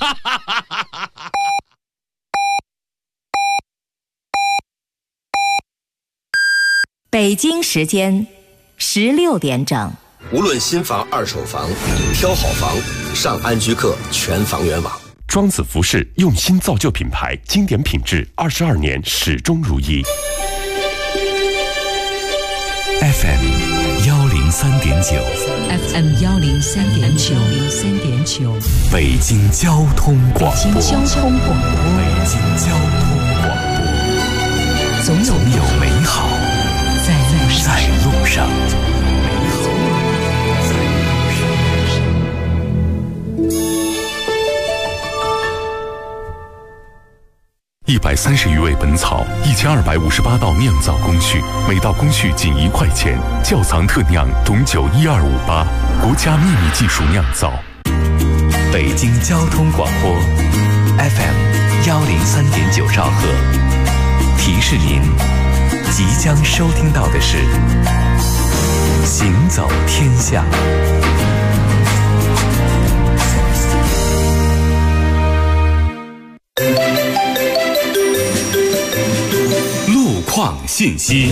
北京时间16点整。 无论新房、二手房，挑好房，上安居客全房源网。 庄子服饰用心造就品牌，经典品质，22年始终如一。 FM 103.9 FM 103.9 北京交通广播。 北京交通广播。 北京交通广播。总有美好在路上。130余味本草，1258道酿造工序，每道工序仅1块钱。窖藏特酿董酒12588，国家秘密技术酿造。北京交通广播 FM 103.9兆赫，提示您即将收听到的是行走天下。路况信息。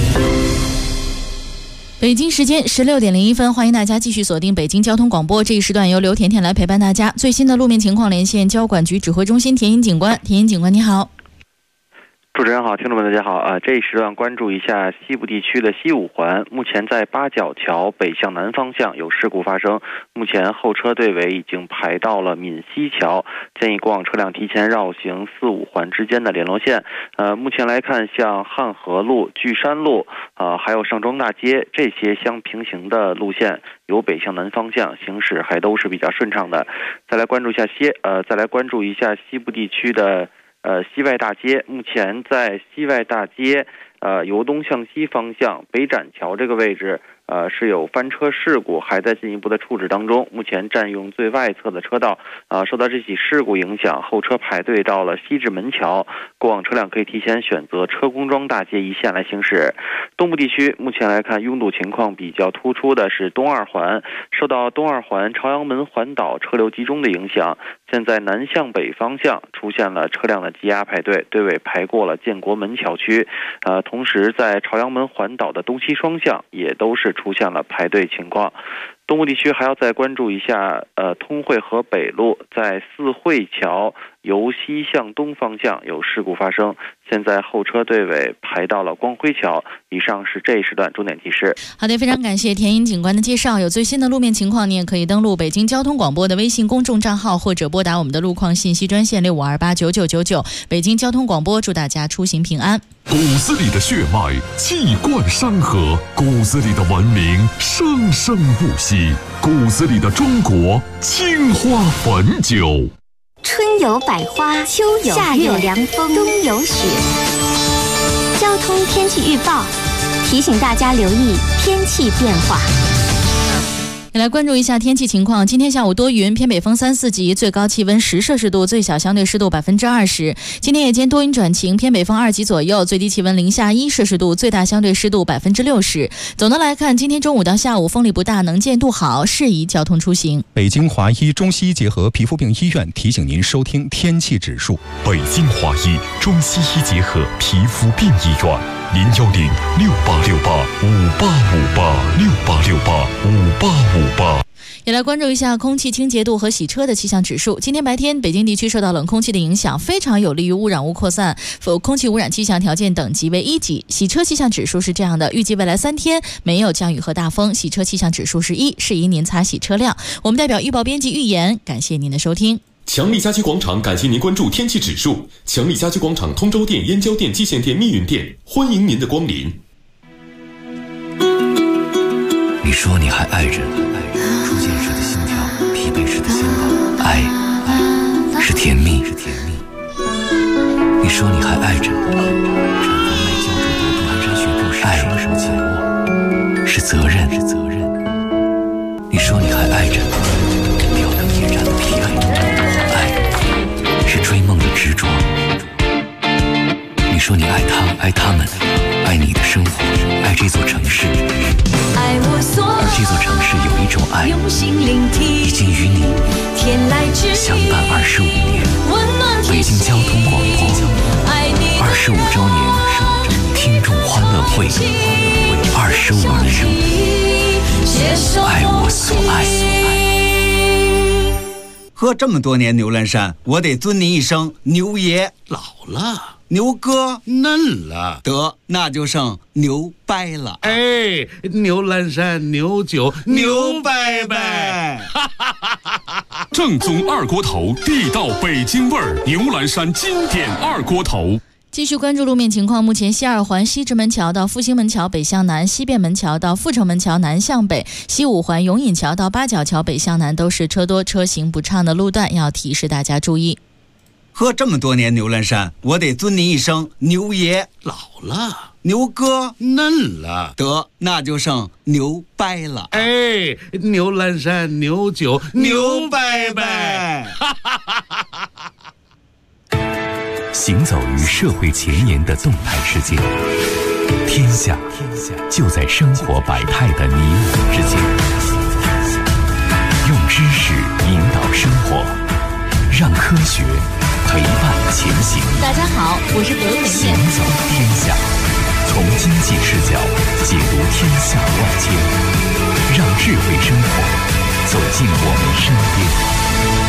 北京时间16点01分，欢迎大家继续锁定北京交通广播。这一时段由刘甜甜来陪伴大家。最新的路面情况连线交管局指挥中心田英警官。田英警官你好。 主持人好，听众们大家好。这一时段关注一下西部地区的西五环，目前在八角桥北向南方向有事故发生，目前后车队尾已经排到了闽西桥，建议过往车辆提前绕行4、5环之间的联络线。目前来看，像汉河路、巨山路，还有上庄大街这些相平行的路线，由北向南方向行驶还都是比较顺畅的。再来关注一下西部地区的西外大街，目前在西外大街由东向西方向北展桥这个位置是有翻车事故，还在进一步的处置当中。目前占用最外侧的车道，受到这起事故影响，后车排队到了西直门桥，过往车辆可以提前选择车公庄大街一线来行驶。东部地区目前来看，拥堵情况比较突出的是东二环，受到东二环朝阳门环岛车流集中的影响，现在南向北方向出现了车辆的积压排队，队尾排过了建国门桥区。同时在朝阳门环岛的东西双向也都是出现了排队情况。东部地区还要再关注一下通惠河北路在四惠桥由西向东方向有事故发生，现在后车队尾排到了光辉桥。以上是这一时段重点提示。 好的，非常感谢田英警官的介绍。有最新的路面情况，你也可以登录北京交通广播的微信公众账号，或者拨打我们的路况信息专线65289999。北京交通广播祝大家出行平安。 骨子里的血脉气贯山河，骨子里的文明生生不息，骨子里的中国青花汾酒。 春有百花，秋有夏有凉风，冬有雪。交通天气预报提醒大家留意天气变化。 来关注一下天气情况。今天下午多云，偏北风3、4级，最高气温10摄氏度，最小相对湿度20%。今天夜间多云转晴，偏北风2级左右，最低气温零下1摄氏度，最大相对湿度60%。总的来看，今天中午到下午风力不大，能见度好，适宜交通出行。 北京华医中西医结合皮肤病医院提醒您收听天气指数。 北京华医中西医结合皮肤病医院，0106868585858，68685858。 也来关注一下空气清洁度和洗车的气象指数。今天白天，北京地区受到冷空气的影响，非常有利于污染物扩散，空气污染气象条件等级为1级。洗车气象指数是这样的：预计未来3天没有降雨和大风，洗车气象指数是1，适宜您擦洗车辆。我们代表预报编辑预言，感谢您的收听。 强力家居广场感谢您关注天气指数。强力家居广场通州店、燕郊店、蓟县店、密云店，欢迎您的光临。 你说你还爱着，初见时的心跳，疲惫时的心动，爱是甜蜜。你说你还爱着，绽放麦焦灼的蹒跚学步时，爱是责任。你说你还爱着，吊灯夜战的疲惫，爱是追梦的执着。你说你爱他，爱他们，爱你的生活，爱这座城市。而这座城市有一种爱，已经与你相伴25年。 京交通广播25周年听众欢乐会，25年，爱我所爱。 喝这么多年牛栏山，我得尊您一声牛爷。 老了， 牛哥嫩了， 得那就剩牛掰了。 哎，牛栏山牛酒牛掰掰， 正宗二锅头，地道北京味儿，牛栏山经典二锅头。 继续关注路面情况，目前西二环西直门桥到复兴门桥北向南，西便门桥到阜成门桥南向北，西五环永隐桥到八角桥北向南都是车多车行不畅的路段，要提示大家注意。 喝这么多年牛栏山，我得尊您一声牛爷。 老了， 牛哥嫩了， 得那就剩牛掰了。 哎，牛栏山牛酒牛掰掰。 行走于社会前沿的动态世界，天下就在生活百态的你我之间。用知识引导生活，让科学陪伴前行。 大家好，我是刘甜甜。 行走天下，从经济视角解读天下万千，让智慧生活走进我们身边。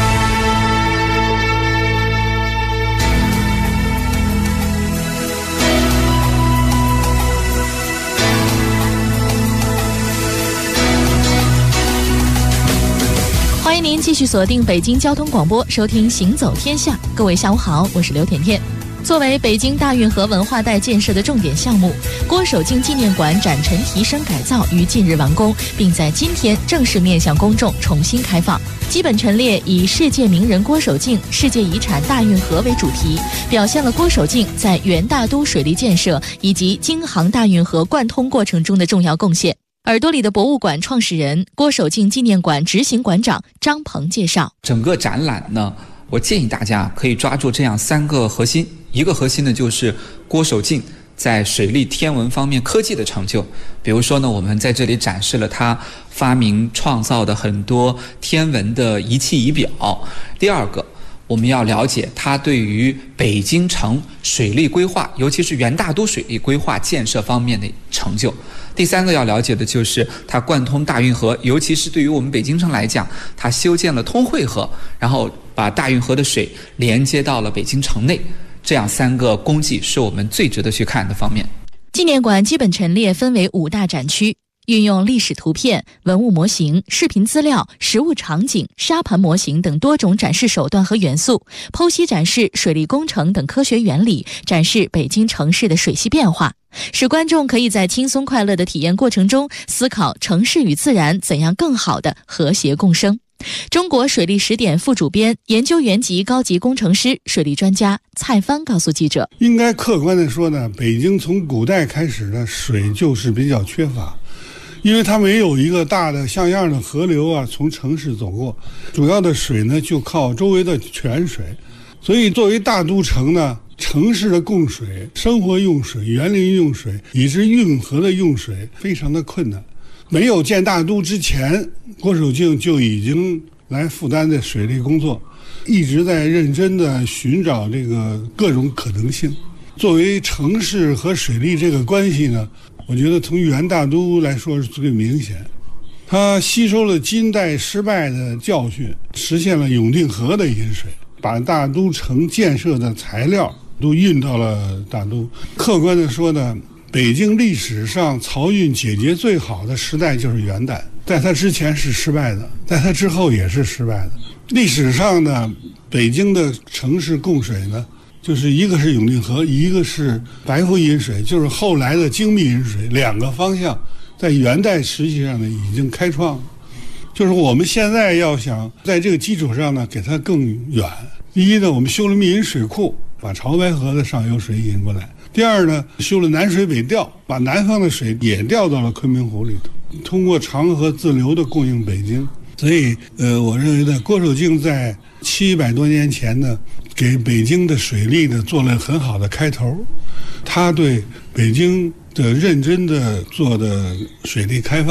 欢迎您继续锁定北京交通广播，收听《行走天下》。各位下午好，我是刘甜甜。作为北京大运河文化带建设的重点项目，郭守敬纪念馆展陈提升改造于近日完工，并在今天正式面向公众重新开放。基本陈列以世界名人郭守敬、世界遗产大运河为主题，表现了郭守敬在元大都水利建设以及京杭大运河贯通过程中的重要贡献。耳朵里的博物馆创始人、郭守敬纪念馆执行馆长张鹏介绍， 整个展览呢，我建议大家可以抓住这样3个核心。一个核心呢，就是郭守敬在水利天文方面科技的成就，比如说呢，我们在这里展示了他发明创造的很多天文的仪器仪表。第二个，我们要了解他对于北京城水利规划，尤其是元大都水利规划建设方面的成就。第3个要了解的就是它贯通大运河，尤其是对于我们北京城来讲，它修建了通惠河，然后把大运河的水连接到了北京城内，这样3个功绩是我们最值得去看的方面。 纪念馆基本陈列分为5大展区，运用历史图片、文物模型、视频资料、实物场景、沙盘模型等多种展示手段和元素，剖析展示水利工程等科学原理，展示北京城市的水系变化，使观众可以在轻松快乐的体验过程中思考城市与自然怎样更好的和谐共生。中国水利史典副主编、研究员级高级工程师、水利专家蔡帆告诉记者， 应该客观地说呢，北京从古代开始呢，水就是比较缺乏，因为它没有一个大的像样的河流啊从城市走过，主要的水呢就靠周围的泉水，所以作为大都城呢，城市的供水、生活用水、园林用水以至运河的用水非常的困难。没有建大都之前，郭守敬就已经来负担的水利工作，一直在认真的寻找这个各种可能性。作为城市和水利这个关系呢，我觉得从元大都来说是最明显。它吸收了金代失败的教训，实现了永定河的引水，把大都城建设的材料都运到了大都。客观的说呢，北京历史上漕运解决最好的时代就是元代，在它之前是失败的，在它之后也是失败的。历史上呢，北京的城市供水呢，就是一个是永定河，一个是白湖引水，就是后来的精密引水，2个方向在元代实际上呢已经开创了。就是我们现在要想在这个基础上呢给它更远，第一呢，我们修了密引水库，把潮白河的上游水引过来。第二呢，修了南水北调，把南方的水也调到了昆明湖里头，通过长河自流的供应北京。所以我认为呢，郭守敬在700多年前呢，给北京的水利呢做了很好的开头。他对北京的认真的做的水利开发，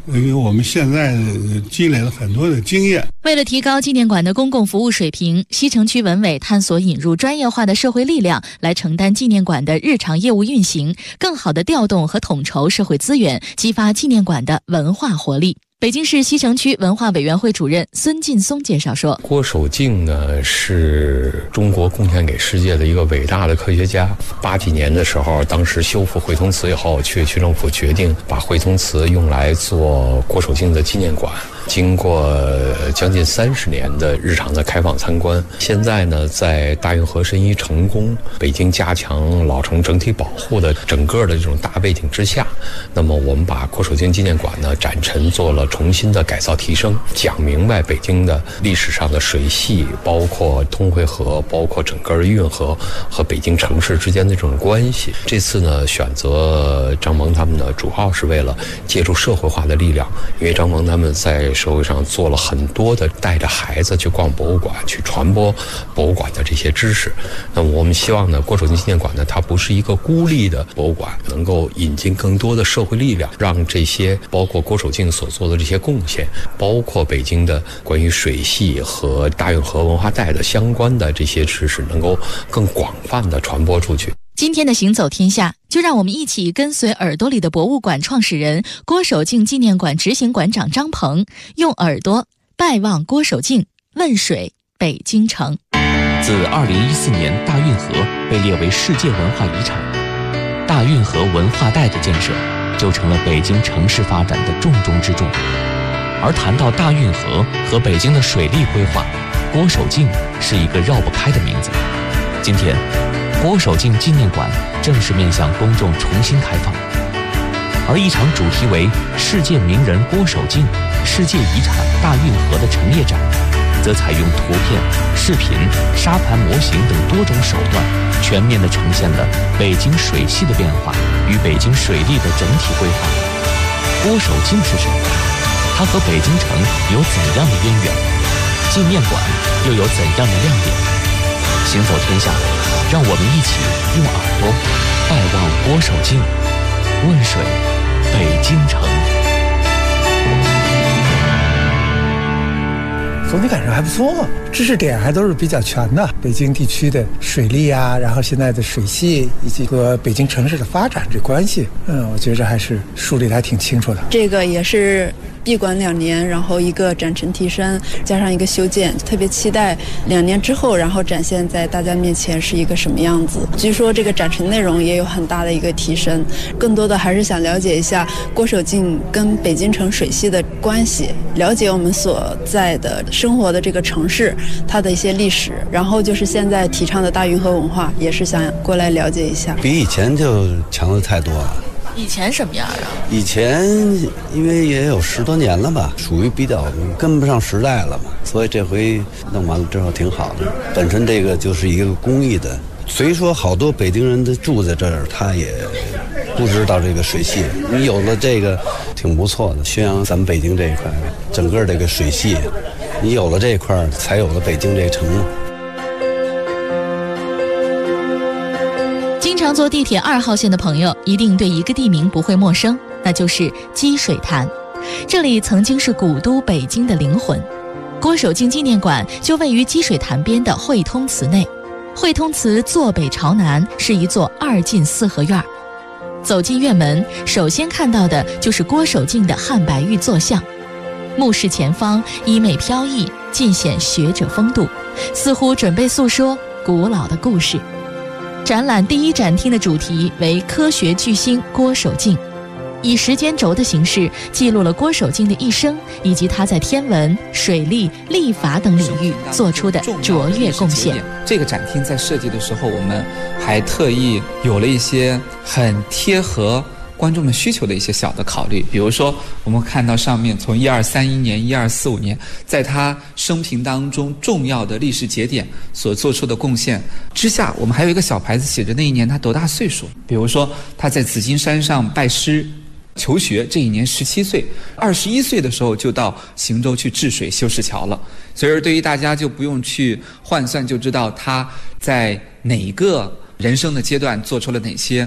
因为我们现在积累了很多的经验。 为了提高纪念馆的公共服务水平，西城区文委探索引入专业化的社会力量来承担纪念馆的日常业务运行，更好地调动和统筹社会资源，激发纪念馆的文化活力。北京市西城区文化委员会主任孙劲松介绍说， 郭守敬呢是中国贡献给世界的一个伟大的科学家。80几年的时候，当时修复会通祠以后，区政府决定把会通祠用来做郭守敬的纪念馆。经过将近30年的日常的开放参观，现在呢，在大运河申遗成功、北京加强老城整体保护的整个的这种大背景之下，那么我们把郭守敬纪念馆呢展陈做了重新的改造提升，讲明白北京的历史上的水系，包括通惠河，包括整个运河和北京城市之间的这种关系。这次呢，选择张萌他们呢，主要是为了借助社会化的力量，因为张萌他们在社会上做了很多的带着孩子去逛博物馆，去传播博物馆的这些知识。那么我们希望呢，郭守敬纪念馆呢，它不是一个孤立的博物馆，能够引进更多的社会力量，让这些包括郭守敬所做的这些贡献，包括北京的关于水系和大运河文化带的相关的这些知识，能够更广泛的传播出去。 今天的行走天下，就让我们一起跟随耳朵里的博物馆创始人、郭守敬纪念馆执行馆长张鹏，用耳朵拜望郭守敬，问水北京城。 自2014年大运河被列为世界文化遗产，大运河文化带的建设就成了北京城市发展的重中之重。而谈到大运河和北京的水利规划，郭守敬是一个绕不开的名字。今天郭守敬纪念馆正式面向公众重新开放，而一场主题为世界名人郭守敬世界遗产大运河的陈列展，则采用图片、视频、沙盘模型等多种手段，全面地呈现了北京水系的变化与北京水利的整体规划。郭守敬是谁？他和北京城有怎样的渊源？纪念馆又有怎样的亮点？行走天下，让我们一起用耳朵拜望郭守敬，问水北京城。 总体感受还不错，知识点还都是比较全的。北京地区的水利啊，然后现在的水系以及和北京城市的发展这关系，我觉着还是梳理的还挺清楚的。 这个也是闭馆2年，然后一个展陈提升，加上一个修建，特别期待2年之后，然后展现在大家面前是一个什么样子。据说这个展陈内容也有很大的一个提升，更多的还是想了解一下郭守敬跟北京城水系的关系，了解我们所在的生活的这个城市它的一些历史，然后就是现在提倡的大运河文化，也是想过来了解一下。 比以前就强的太多了。 以前什么样啊？ 以前因为也有10多年了吧，属于比较跟不上时代了嘛，所以这回弄完了之后挺好的。本身这个就是一个公益的，虽说好多北京人住在这儿，他也不知道这个水系，你有了这个挺不错的，宣扬咱们北京这一块整个这个水系，你有了这一块才有了北京这城嘛。 经常坐地铁2号线的朋友一定对一个地名不会陌生，那就是积水潭。这里曾经是古都北京的灵魂。郭守敬纪念馆就位于积水潭边的会通祠内。会通祠坐北朝南，是一座2进4合院。走进院门，首先看到的就是郭守敬的汉白玉坐像。目视前方，衣袂飘逸，尽显学者风度，似乎准备诉说古老的故事。展览第1展厅的主题为科学巨星郭守敬，以时间轴的形式记录了郭守敬的一生，以及他在天文、水利、历法等领域做出的卓越贡献。 这个展厅在设计的时候，我们还特意有了一些很贴合观众们需求的一些小的考虑，比如说我们看到上面从1231年、1245年，在他生平当中重要的历史节点所做出的贡献之下，我们还有一个小牌子写着那一年他多大岁数，比如说他在紫金山上拜师求学，这一年17岁，21岁的时候就到邢州去治水修石桥了。所以对于大家就不用去换算，就知道他在哪个人生的阶段做出了哪些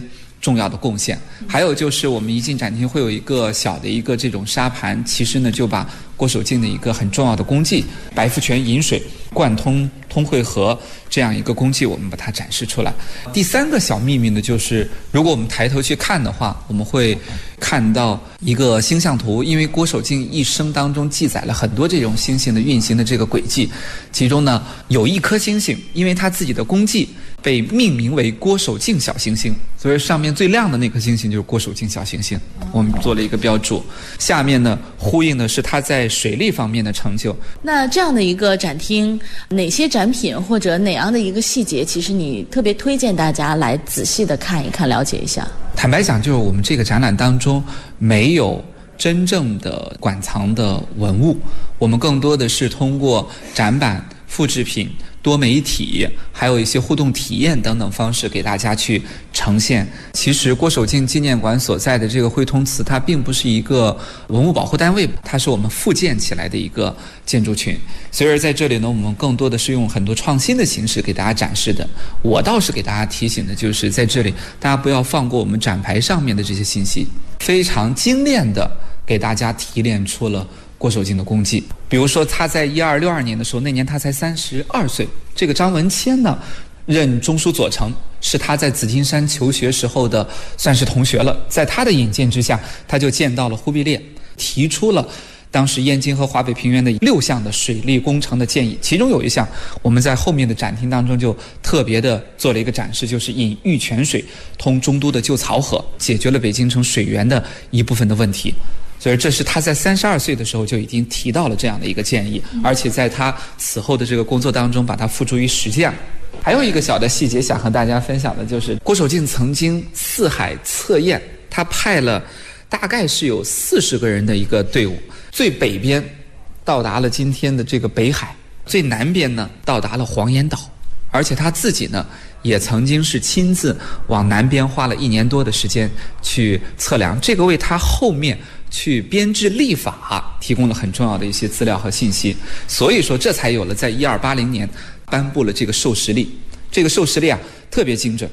重要的贡献。还有就是我们一进展厅会有一个小的一个这种沙盘，其实呢就把郭守敬的一个很重要的功绩白富泉引水贯通通惠河这样一个功绩，我们把它展示出来。第三个小秘密呢，就是如果我们抬头去看的话，我们会看到一个星象图，因为郭守敬一生当中记载了很多这种星星的运行的这个轨迹，其中呢有一颗星星因为他自己的功绩被命名为郭守敬小行星，所以上面最亮的那颗星星就是郭守敬小行星，我们做了一个标注。下面呢呼应的是他在水利方面的成就。 那这样的一个展厅，哪些展品或者哪样的一个细节，其实你特别推荐大家来仔细的看一看，了解一下？ 坦白讲，就是我们这个展览当中没有真正的馆藏的文物，我们更多的是通过展板、复制品、多媒体，还有一些互动体验等等方式给大家去呈现。其实郭守敬纪念馆所在的这个汇通祠，它并不是一个文物保护单位，它是我们复建起来的一个建筑群。所以在这里呢，我们更多的是用很多创新的形式给大家展示的。我倒是给大家提醒的就是在这里大家不要放过我们展牌上面的这些信息，非常精炼的给大家提炼出了郭守敬的功绩。比如说他在1262年的时候，那年他才32岁，这个张文谦呢任中书左丞，是他在紫金山求学时候的算是同学了。在他的引荐之下，他就见到了忽必烈，提出了当时燕京和华北平原的6项的水利工程的建议，其中有一项我们在后面的展厅当中就特别的做了一个展示，就是引玉泉水通中都的旧漕河，解决了北京城水源的一部分的问题。所以这是他在32岁的时候就已经提到了这样的一个建议，而且在他此后的这个工作当中把它付诸于实践。还有一个小的细节想和大家分享的就是郭守敬曾经四海测验，他派了大概是有40个人的一个队伍，最北边到达了今天的这个北海，最南边呢到达了黄岩岛，而且他自己呢也曾经是亲自往南边花了1年多的时间去测量，这个为他后面去编制历法提供了很重要的一些资料和信息。所以说这才有了在1280年颁布了这个授时历。这个授时历特别精准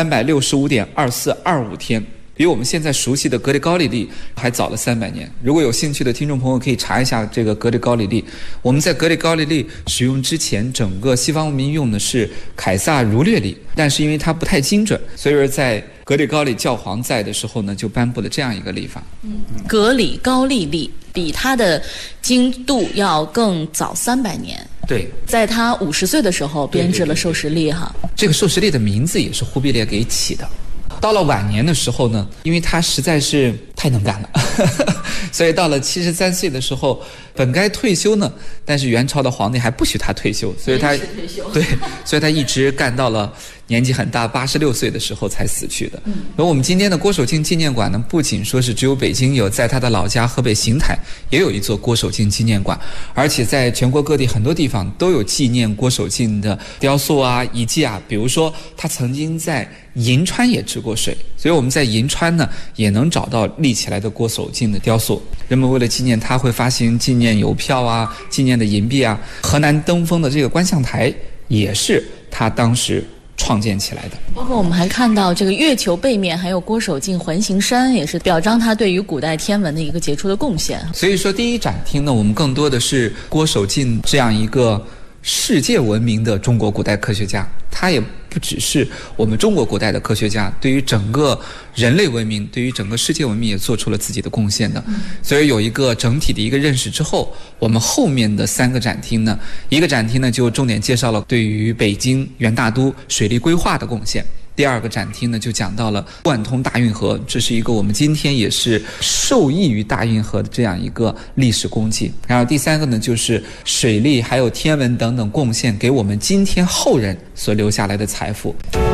，365.2425天，比我们现在熟悉的格里高利历还早了300年。如果有兴趣的听众朋友可以查一下这个格里高利历。我们在格里高利历使用之前，整个西方文明用的是凯撒儒略历，但是因为它不太精准，所以说在格里高利教皇在的时候呢，就颁布了这样一个历法。 格里高利历比他的精度要更早300年。 对， 在他50岁的时候编制了授时历哈。 这个授时历的名字也是忽必烈给起的。到了晚年的时候呢，因为他实在是太能干了所以到了73岁的时候本该退休呢，但是元朝的皇帝还不许他退休，所以他一直干到了年纪很大86岁的时候才死去的。而我们今天的郭守敬纪念馆呢，不仅说是只有北京有，在他的老家河北邢台也有一座郭守敬纪念馆，而且在全国各地很多地方都有纪念郭守敬的雕塑遗迹比如说他曾经在银川也治过水，所以我们在银川呢也能找到立起来的郭守敬的雕塑。人们为了纪念他会发行纪念邮票纪念的银币河南登封的这个观象台也是他当时创建起来的。 包括我们还看到这个月球背面还有郭守敬环形山，也是表彰他对于古代天文的一个杰出的贡献。 所以说第一展厅呢，我们更多的是郭守敬这样一个世界闻名的中国古代科学家，他也不只是我们中国古代的科学家，对于整个人类文明，对于整个世界文明也做出了自己的贡献的。所以有一个整体的一个认识之后，我们后面的3个展厅呢，一个展厅呢就重点介绍了对于北京元大都水利规划的贡献，第2个展厅呢就讲到了贯通大运河，这是一个我们今天也是受益于大运河的这样一个历史功绩。然后第3个呢就是水利还有天文等等贡献给我们今天后人所留下来的财富。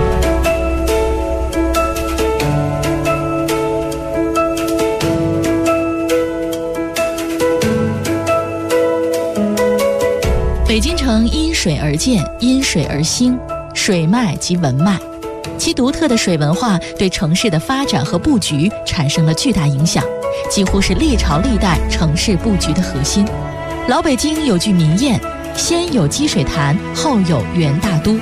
北京城因水而建，因水而兴，水脉即文脉。其独特的水文化对城市的发展和布局产生了巨大影响，几乎是历朝历代城市布局的核心。老北京有句民谚，先有积水潭，后有元大都。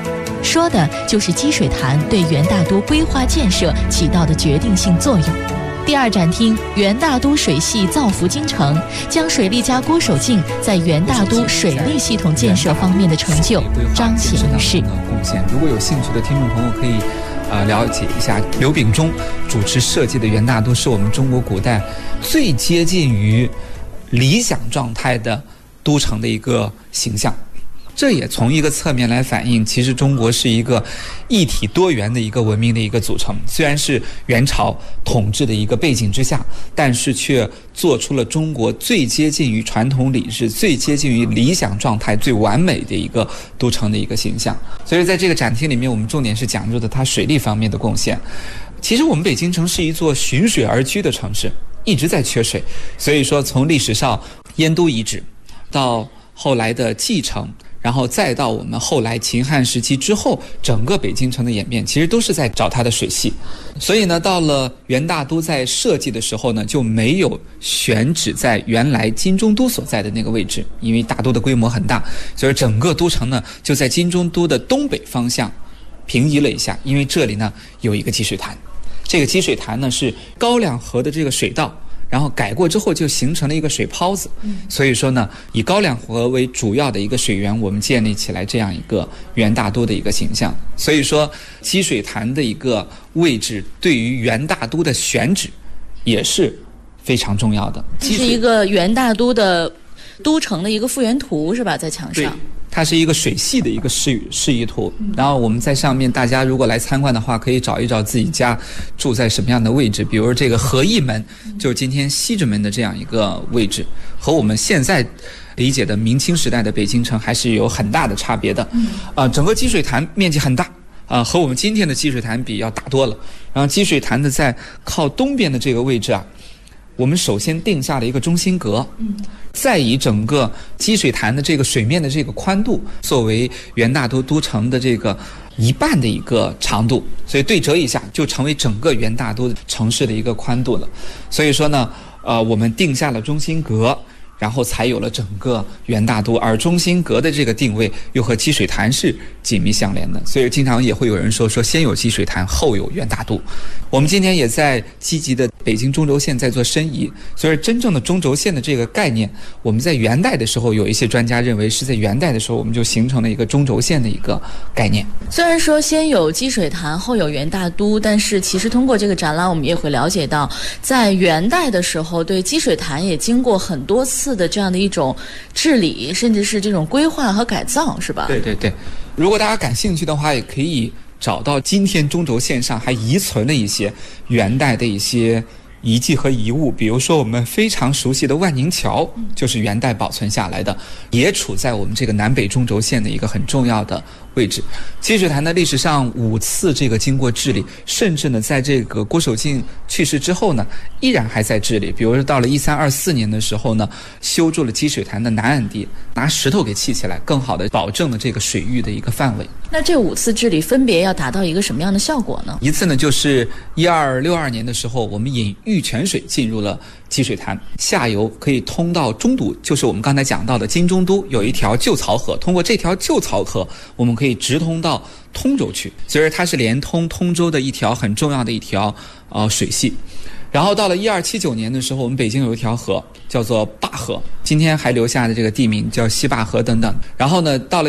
说的就是积水潭对元大都规划建设起到的决定性作用。第二展厅元大都水系造福京城，将水利家郭守敬在元大都水利系统建设方面的成就彰显于世。 贡献，如果有兴趣的听众朋友可以了解一下，刘秉忠主持设计的元大都是我们中国古代最接近于理想状态的都城的一个形象。这也从一个侧面来反映，其实中国是一个一体多元的一个文明的一个组成。虽然是元朝统治的一个背景之下，但是却做出了中国最接近于传统礼制、最接近于理想状态、最完美的一个都城的一个形象。所以在这个展厅里面，我们重点是讲述的它水利方面的贡献。其实我们北京城是一座循水而居的城市，一直在缺水。所以说从历史上燕都遗址到后来的蓟城，然后再到我们后来秦汉时期之后，整个北京城的演变其实都是在找它的水系。所以呢，到了元大都在设计的时候呢，就没有选址在原来金中都所在的那个位置，因为大都的规模很大，所以整个都城呢就在金中都的东北方向平移了一下，因为这里呢有一个积水潭。这个积水潭呢是高粱河的这个水道，然后改过之后就形成了一个水泡子，所以说呢，以高粱河为主要的一个水源，我们建立起来这样一个元大都的一个形象。所以说，积水潭的一个位置对于元大都的选址也是非常重要的。 这是一个元大都的都城的一个复原图，是吧？在墙上。 它是一个水系的一个示意图，然后我们在上面，大家如果来参观的话，可以找一找自己家住在什么样的位置。比如这个和义门，就是今天西直门的这样一个位置，和我们现在理解的明清时代的北京城还是有很大的差别的。整个积水潭面积很大，和我们今天的积水潭比要大多了。然后积水潭的在靠东边的这个位置啊，我们首先定下了一个中心阁，再以整个积水潭的这个水面的这个宽度作为元大都都城的这个一半的一个长度，所以对折一下就成为整个元大都城市的一个宽度了。所以说呢，我们定下了中心阁，然后才有了整个元大都，而中心阁的这个定位又和积水潭是紧密相连的，所以经常也会有人说先有积水潭，后有元大都。我们今天也在积极的北京中轴线在做申遗，所以真正的中轴线的这个概念，我们在元代的时候，有一些专家认为是在元代的时候我们就形成了一个中轴线的一个概念。 虽然说先有积水潭，后有元大都，但是其实通过这个展览，我们也会了解到，在元代的时候，对积水潭也经过很多次的这样的一种治理，甚至是这种规划和改造，是吧？ 对对对，如果大家感兴趣的话，也可以找到今天中轴线上还遗存了一些元代的一些遗迹和遗物，比如说我们非常熟悉的万宁桥，就是元代保存下来的，也处在我们这个南北中轴线的一个很重要的位置。积水潭的历史上5次这个经过治理，甚至呢在这个郭守敬去世之后呢，依然还在治理。比如说到了1324年的时候呢，修筑了积水潭的南岸堤，拿石头给砌起来，更好的保证了这个水域的一个范围。 那这5次治理分别要达到一个什么样的效果呢？ 一次呢就是1262年的时候，我们引玉泉水进入了积水潭，下游可以通到中都，就是我们刚才讲到的金中都有一条旧漕河，通过这条旧漕河，我们可以直通到通州去，所以它是连通通州的一条很重要的一条水系。然后到了1279年的时候，我们北京有一条河叫做灞河，今天还留下的这个地名叫西灞河等等。然后呢，到了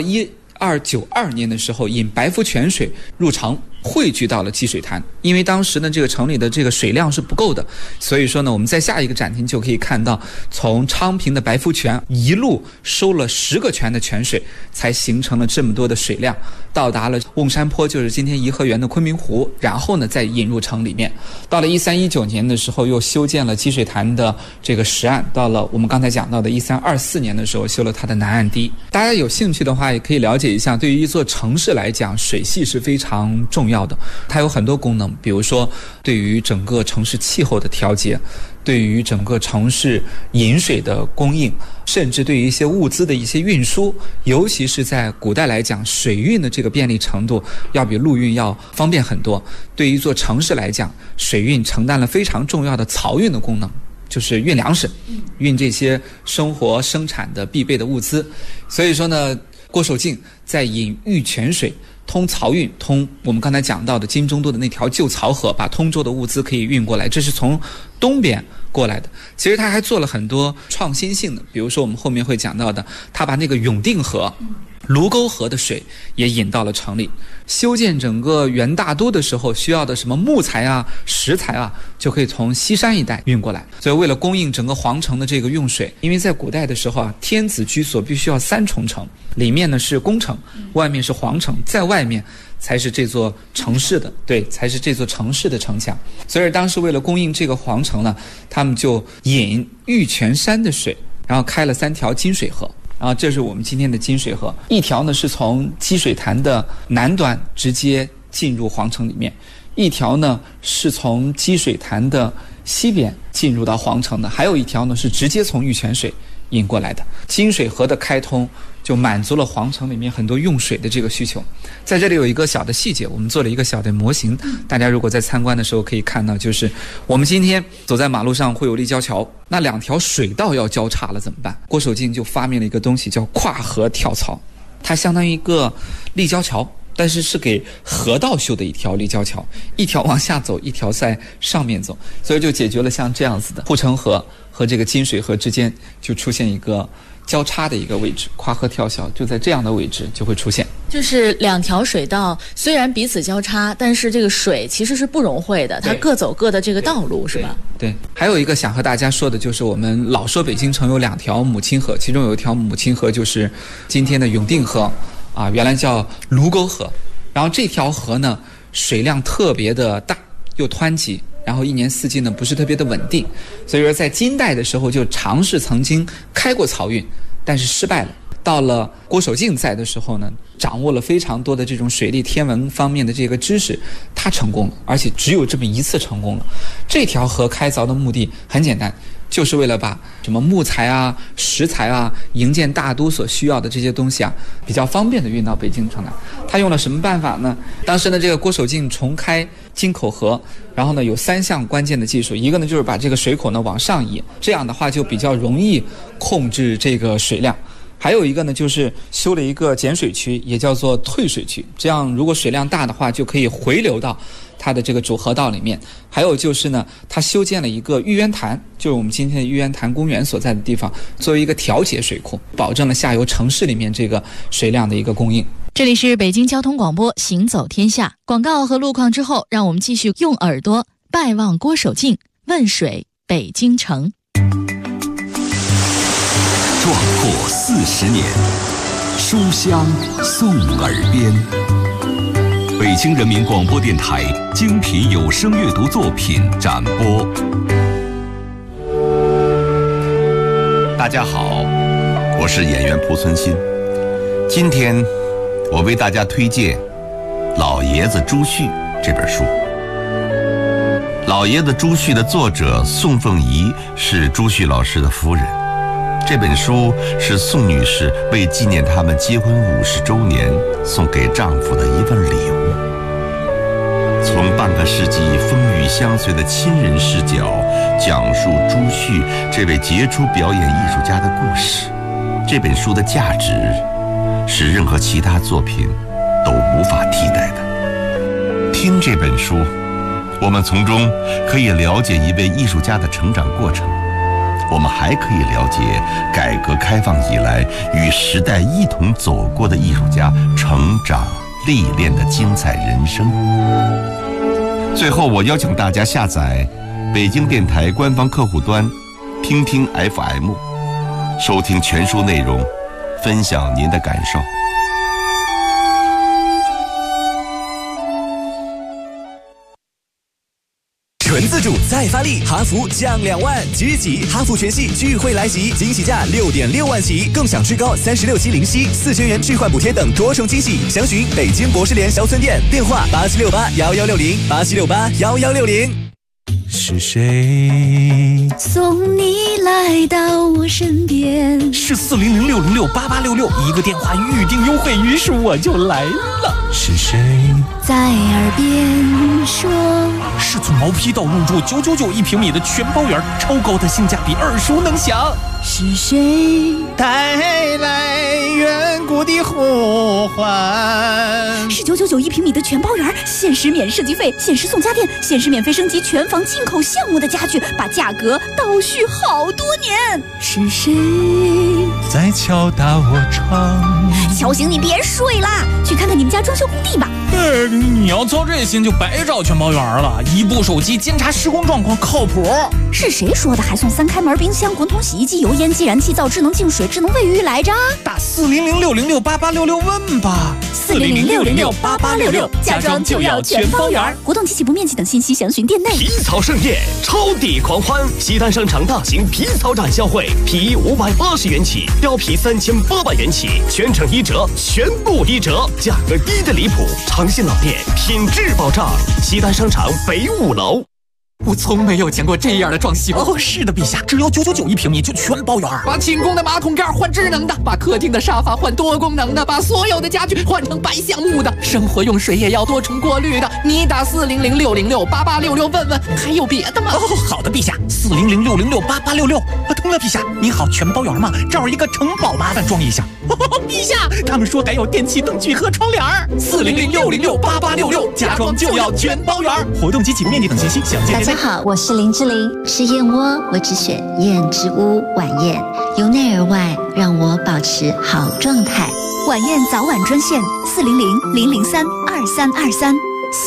1292年的时候，引白浮泉水入城，汇聚到了积水潭。因为当时呢，这个城里的这个水量是不够的，所以说呢，我们在下一个展厅就可以看到，从昌平的白浮泉一路收了10个泉的泉水，才形成了这么多的水量，到达了瓮山坡，就是今天颐和园的昆明湖，然后呢再引入城里面。到了1319年的时候，又修建了积水潭的这个石岸，到了我们刚才讲到的1324年的时候，修了它的南岸堤。大家有兴趣的话，也可以了解一下，对于一座城市来讲，水系是非常重要的，它有很多功能，比如说对于整个城市气候的调节，对于整个城市饮水的供应，甚至对于一些物资的一些运输，尤其是在古代来讲，水运的这个便利程度要比陆运要方便很多。对于一座城市来讲，水运承担了非常重要的漕运的功能，就是运粮食，运这些生活生产的必备的物资。所以说呢， 郭守敬在引玉泉水通漕运，通我们刚才讲到的金中都的那条旧漕河，把通州的物资可以运过来，这是从东边过来的。其实他还做了很多创新性的，比如说我们后面会讲到的，他把那个永定河、卢沟河的水也引到了城里。修建整个元大都的时候需要的什么木材啊、石材啊，就可以从西山一带运过来。所以为了供应整个皇城的这个用水，因为在古代的时候啊，天子居所必须要3重城，里面呢是宫城，外面是皇城，在外面才是这座城市的，对，才是这座城市的城墙。所以当时为了供应这个皇城呢，他们就引玉泉山的水，然后开了3条金水河。然后这是我们今天的金水河，一条呢是从积水潭的南端直接进入皇城里面，一条呢是从积水潭的西边进入到皇城的，还有一条呢是直接从玉泉水引过来的。金水河的开通就满足了皇城里面很多用水的这个需求。在这里有一个小的细节，我们做了一个小的模型，大家如果在参观的时候可以看到，就是我们今天走在马路上会有立交桥，那2条水道要交叉了怎么办？郭守敬就发明了一个东西叫跨河跳槽，它相当于一个立交桥，但是是给河道修的一条立交桥，一条往下走，一条在上面走，所以就解决了像这样子的护城河和这个金水河之间就出现一个交叉的一个位置，跨河跳桥就在这样的位置就会出现。 就是2条水道虽然彼此交叉，但是这个水其实是不融汇的，它各走各的这个道路，是吧？ 对。还有一个想和大家说的就是，我们老说北京城有2条母亲河，其中有一条母亲河就是今天的永定河啊，原来叫卢沟河。然后这条河呢，水量特别的大，又湍急，然后一年四季呢不是特别的稳定，所以说在金代的时候就尝试曾经开过漕运，但是失败了。到了郭守敬在的时候呢，掌握了非常多的这种水利天文方面的这个知识，他成功了，而且只有这么一次成功了。这条河开凿的目的很简单，就是为了把什么木材啊、石材啊、营建大都所需要的这些东西啊，比较方便的运到北京城来。他用了什么办法呢？当时呢，这个郭守敬重开金口河，然后呢有3项关键的技术，一个呢就是把这个水口呢往上移，这样的话就比较容易控制这个水量。还有一个呢，就是修了一个减水区，也叫做退水区，这样如果水量大的话，就可以回流到它的这个主河道里面。还有就是呢，它修建了一个玉渊潭，就是我们今天的玉渊潭公园所在的地方，作为一个调节水库，保证了下游城市里面这个水量的一个供应。 这里是北京交通广播《行走天下》，广告和路况之后，让我们继续用耳朵拜望郭守敬，问水北京城。 壮阔40年，书香送耳边。北京人民广播电台精品有声阅读作品展播。 大家好，我是演员濮存昕。今天我为大家推荐《老爷子朱旭》这本书。《老爷子朱旭》的作者宋凤仪是朱旭老师的夫人。这本书是宋女士为纪念他们结婚50周年送给丈夫的一份礼物。从半个世纪风雨相随的亲人视角，讲述朱旭这位杰出表演艺术家的故事。这本书的价值是任何其他作品都无法替代的。听这本书，我们从中可以了解一位艺术家的成长过程，我们还可以了解改革开放以来与时代一同走过的艺术家成长历练的精彩人生。最后，我邀请大家下载北京电台官方客户端听听 FM， 收听全书内容，分享您的感受。 纯自主再发力，哈弗降2万，即日起哈弗全系钜惠来袭，惊喜价6.6万起，更享最高36期零息，4000元置换补贴等多重惊喜。详询北京博士联销村店，电话87681160，87681160。 是谁送你来到我身边？ 是4006068866，一个电话预定优惠，于是我就来了。是谁在耳边说？ 是从毛坯到入住999一平米的全包圆，超高的性价比，耳熟能详。 是谁带来远古的呼唤？ 是999一平米的全包圆，限时免设计费，限时送家电，限时免费升级全房进口项目的家具，把价格倒叙好多年。是谁在敲打我窗？ 小醒，你别睡啦，去看看你们家装修工地吧。 你要操这心就白找全包圆了，一部手机监察施工状况靠谱。 是谁说的还送3开门冰箱、滚筒洗衣机、油烟机、燃气灶、智能净水、智能卫浴来着？ 打400-606-8866问吧。 400-606-8866，家装就要全包圆。活动及起步面积等信息详询店内。 皮草盛宴，超抵狂欢！西单商场大型皮草展销会，皮衣580元起，貂皮3800元起，全程1折，全部1折，价格低的离谱。长信老店，品质保障。西单商场北5楼。 我从没有见过这样的装修。哦，是的，陛下，只要999一平米就全包圆。把寝宫的马桶盖换智能的，把客厅的沙发换多功能的，把所有的家具换成白橡木的，生活用水也要多重过滤的。你打400-606-8866问问，还有别的吗？哦，好的，陛下，400-606-8866。通了，陛下，你好，全包圆吗？这儿一个城堡，麻烦装一下。陛下，他们说还有电器灯具和窗帘。400-606-8866，家装就要全包圆。活动及起步面积等信息详见。 大家好，我是林志玲。吃燕窝，我只选燕之屋晚宴，由内而外让我保持好状态。 晚宴早晚专线400-003-2323。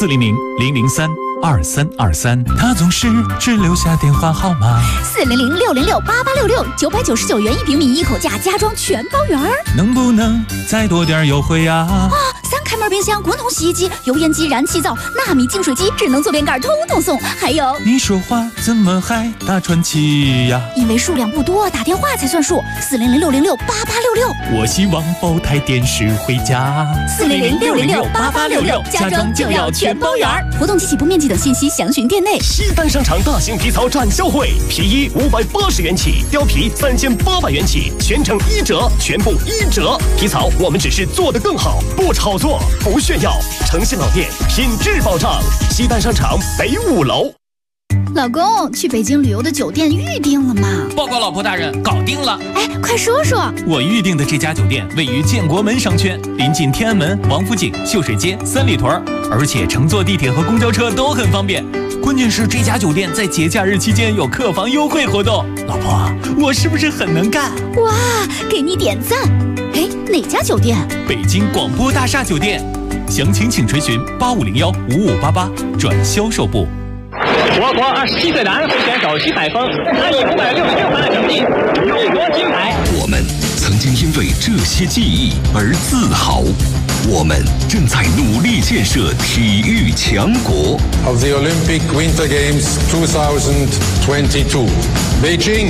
400-003-2323，他总是只留下电话号码。 400-606-8866，999元一平米，一口价，家装全包圆。 能不能再多点优惠呀？ 啊！3开门冰箱、滚筒洗衣机、油烟机、燃气灶、纳米净水机、智能坐便盖，通通送。还有， 你说话怎么还打传奇呀？ 因为数量不多，打电话才算数。400-606-8866。 我希望包台电视回家。 400-606-8866，家装就要全包圆。活动及起步面积等信息详询店内。 西单商场大型皮草展销会，皮衣580元起，貂皮3800元起，全程1折，全部1折。皮草我们只是做得更好，不炒作，不炫耀。诚信老店，品质保障。西单商场北5楼。 老公，去北京旅游的酒店预定了吗？ 报告老婆大人，搞定了。 哎，快说说。 我预定的这家酒店位于建国门商圈，临近天安门、王府井、秀水街、三里屯，而且乘坐地铁和公交车都很方便。关键是这家酒店在节假日期间有客房优惠活动。老婆，我是不是很能干？ 哇，给你点赞。哎，哪家酒店？ 北京广播大厦酒店。详情请垂询8501-5588转销售部。 我国27岁男会选手徐海峰，他以566分的成绩勇夺金牌。 我们曾经因为这些记忆而自豪，我们正在努力建设体育强国。 Of the Olympic Winter Games 2022, Beijing。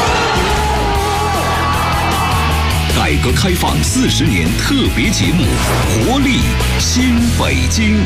改革开放40年特别节目，活力新北京。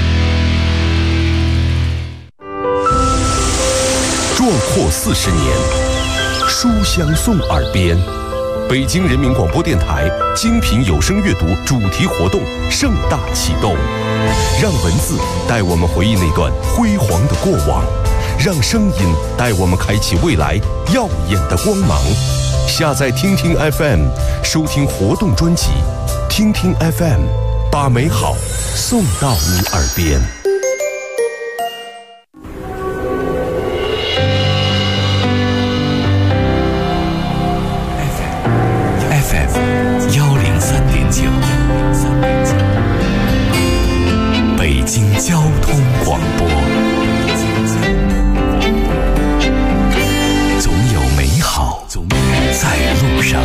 壮阔40年，书香送耳边。北京人民广播电台精品有声阅读主题活动盛大启动，让文字带我们回忆那段辉煌的过往，让声音带我们开启未来耀眼的光芒。下载听听 FM， 收听活动专辑，听听 FM， 把美好送到你耳边。 北京交通广播，总有美好在路上。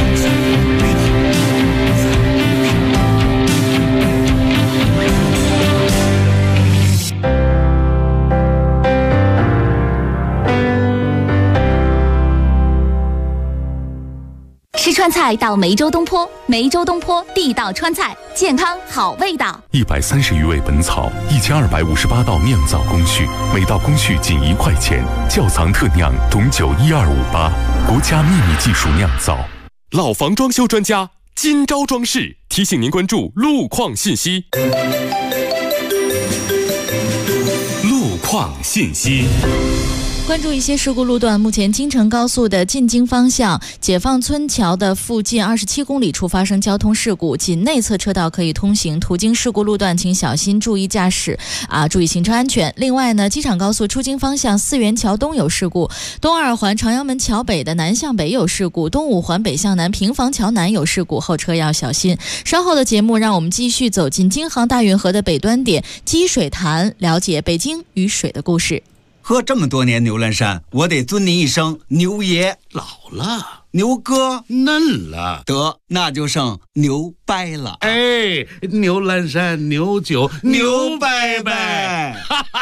吃川菜到梅州东坡，梅州东坡地道川菜，健康好味道。 130余味本草，1258道酿造工序，每道工序仅1块钱，窖藏特酿董酒12588，国家秘密技术酿造。 老房装修专家金招装饰提醒您关注路况信息。路创信息。 关注一些事故路段，目前京承高速的进京方向解放村桥的附近27公里处发生交通事故，仅内侧车道可以通行，途经事故路段请小心注意驾驶注意行车安全。另外呢，机场高速出京方向四元桥东有事故，东二环朝阳门桥北的南向北有事故，东五环北向南平房桥南有事故，后车要小心。稍后的节目让我们继续走进京杭大运河的北端点积水潭，了解北京与水的故事。 喝这么多年牛栏山，我得尊您一声牛爷。 老了， 牛哥嫩了， 得那就剩牛掰了。 哎，牛栏山牛酒牛掰掰，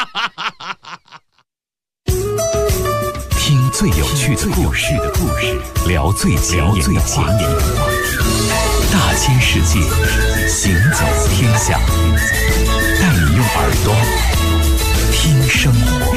听最有趣的故事，聊最前沿的话题，大千世界，行走天下，带你用耳朵听生活。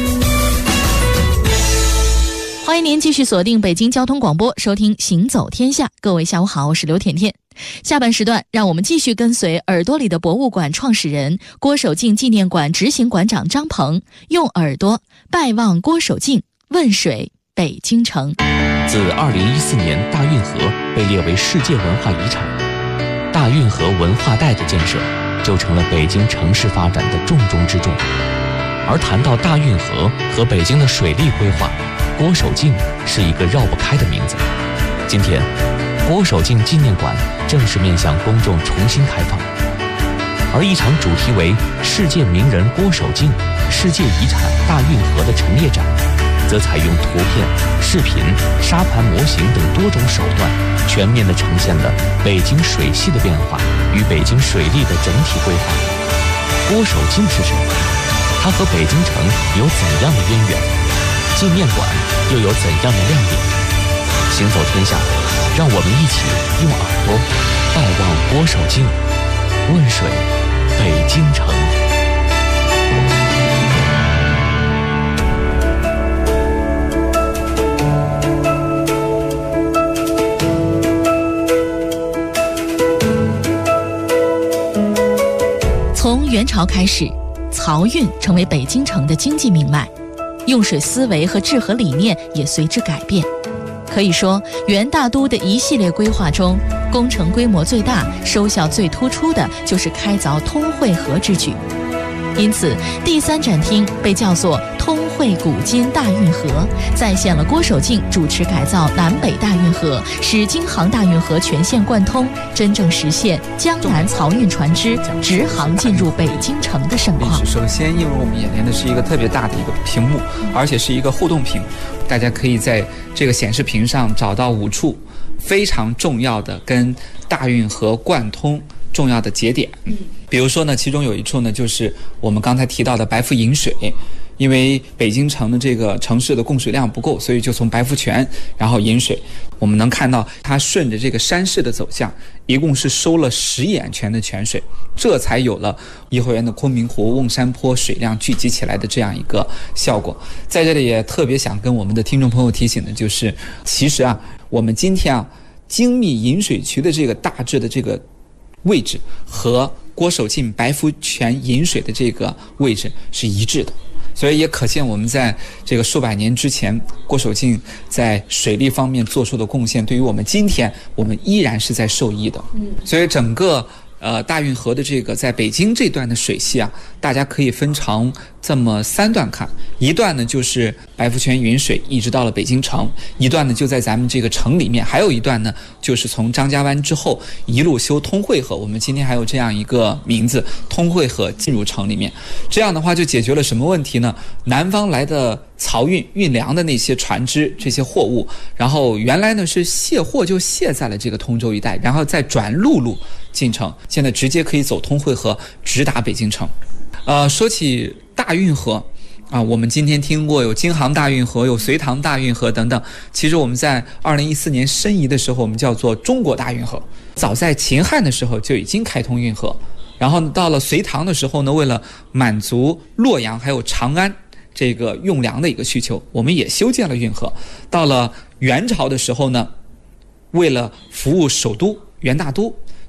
欢迎您继续锁定北京交通广播，收听行走天下。各位下午好，我是刘甜甜。下半时段让我们继续跟随耳朵里的博物馆创始人郭守敬纪念馆执行馆长张鹏，用耳朵拜望郭守敬，问水北京城。 自2014年大运河被列为世界文化遗产，大运河文化带的建设就成了北京城市发展的重中之重。而谈到大运河和北京的水利规划，郭守敬是一个绕不开的名字。今天，郭守敬纪念馆正式面向公众重新开放，而一场主题为“世界名人郭守敬，世界遗产大运河”的陈列展，则采用图片、视频、沙盘模型等多种手段，全面地呈现了北京水系的变化与北京水利的整体规划。郭守敬是谁？他和北京城有怎样的渊源？纪念馆又有怎样的亮点？行走天下，让我们一起用耳朵拜望郭守敬，问水北京城。 从元朝开始，漕运成为北京城的经济命脉，用水思维和治河理念也随之改变。可以说，元大都的一系列规划中，工程规模最大、收效最突出的就是开凿通惠河之举。因此，第3展厅被叫做通惠古今大运河，再现了郭守敬主持改造南北大运河，使京杭大运河全线贯通，真正实现江南漕运船只直航进入北京城的盛况。 首先，映入我们眼帘的是一个特别大的一个屏幕，而且是一个互动屏，大家可以在这个显示屏上找到5处非常重要的跟大运河贯通重要的节点。比如说呢，其中有一处呢，就是我们刚才提到的白浮引水。因为北京城的这个城市的供水量不够，所以就从白浮泉然后引水。我们能看到它顺着这个山势的走向，一共是收了10眼泉的泉水，这才有了颐和园的昆明湖、瓮山坡水量聚集起来的这样一个效果。在这里也特别想跟我们的听众朋友提醒的就是，其实我们今天精密引水渠的这个大致的这个位置和郭守敬白浮泉引水的这个位置是一致的。所以也可见我们在这个数百年之前，郭守敬在水利方面做出的贡献，对于我们今天我们依然是在受益的。所以整个大运河的这个在北京这段的水系大家可以分成这么3段看。一段呢就是白浮泉引水一直到了北京城，一段呢就在咱们这个城里面，还有一段呢就是从张家湾之后一路修通惠河，我们今天还有这样一个名字，通惠河进入城里面。这样的话就解决了什么问题呢？南方来的漕运运粮的那些船只，这些货物，然后原来呢是卸货就卸在了这个通州一带，然后再转陆路进城，现在直接可以走通惠河直达北京城。说起大运河我们今天听过有京杭大运河，有隋唐大运河等等。其实我们在2014年申遗的时候，我们叫做中国大运河。早在秦汉的时候就已经开通运河，然后到了隋唐的时候呢，为了满足洛阳还有长安这个用粮的一个需求，我们也修建了运河。到了元朝的时候呢，为了服务首都元大都，